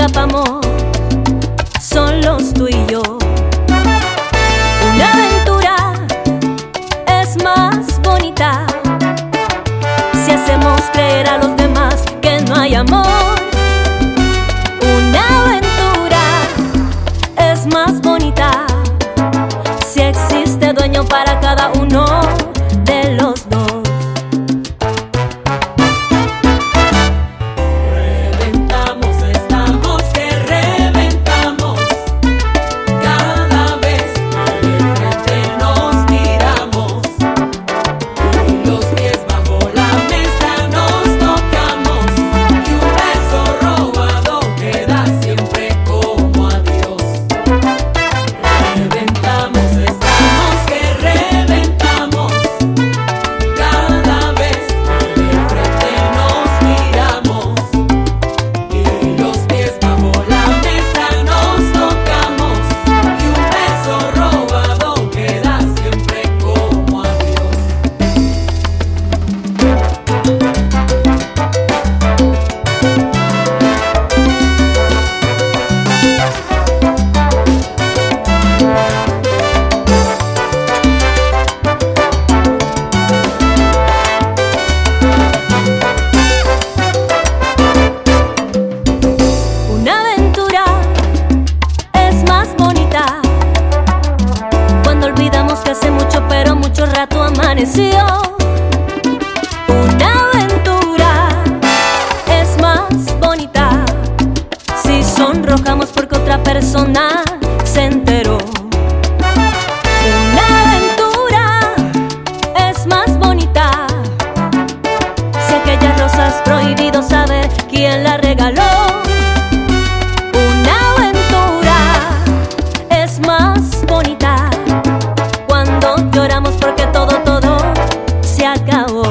escapamos, solos tú y yo. Una aventura es más bonita si hacemos creer a los demás que no hay amor. Una aventura es más bonita si existe dueño para cada uno de los dos. Amaneció. Una aventura es más bonita si sonrojamos porque otra persona se enteró. Una aventura es más bonita si aquella rosa es prohibido saber quién la regaló. Una aventura es más bonita cuando lloramos porque todo se acabó.